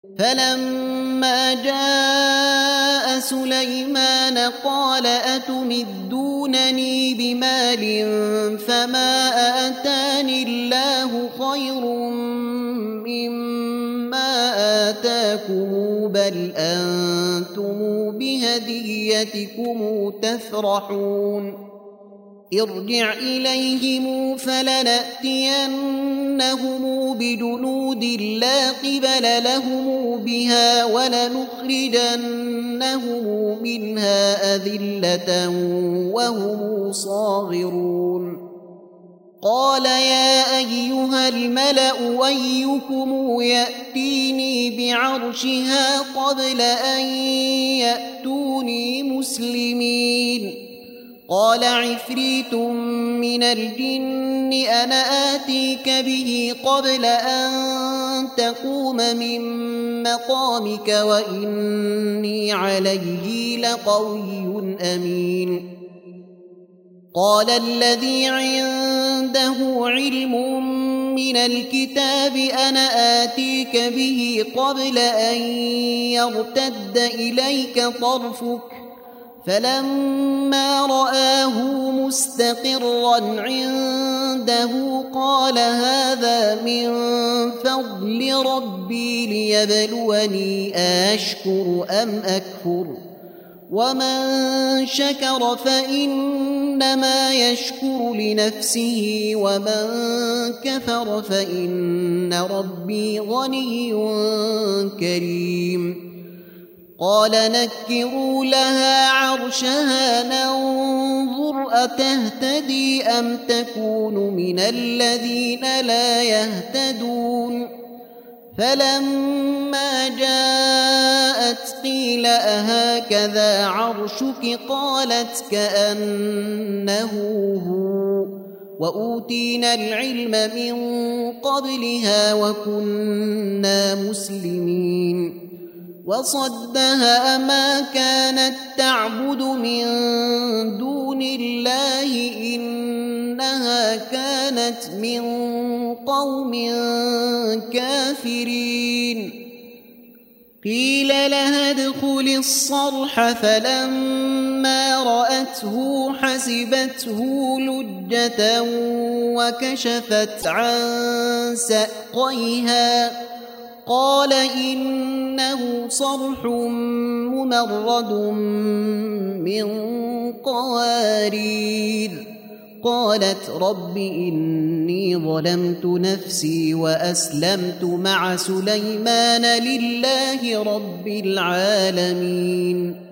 فلما جاء سليمان قال أتمدونني بمال فما آتاني الله خير مما آتاكم بل أنتم بهديتكم تفرحون ارجع إليهم فلنأتينهم بجنود لا قبل لهم بها ولنخرجنهم منها أذلة وهم صاغرون قال يا أيها الملأ أيكم يأتيني بعرشها قبل أن يأتوني مسلمين قال عفريت من الجن أنا آتيك به قبل أن تقوم من مقامك وإني عليه لقوي أمين قال الذي عنده علم من الكتاب أنا آتيك به قبل أن يرتد إليك طرفك فلما رآه مستقرا عنده قال هذا من فضل ربي ليبلوني أشكر أم أكفر ومن شكر فإنما يشكر لنفسه ومن كفر فإن ربي غني كريم قال نكروا لها عرشها ننظر أتهتدي أم تكون من الذين لا يهتدون فلما جاءت قيل أهكذا عرشك قالت كأنه هو وأوتينا العلم من قبلها وكنا مسلمين وصدها ما كانت تعبد من دون الله إنها كانت من قوم كافرين قيل لها ادخل الصرح فلما رأته حسبته لجة وكشفت عن ساقيها قال إنه صرح ممرد من قوارير قالت رب إني ظلمت نفسي وأسلمت مع سليمان لله رب العالمين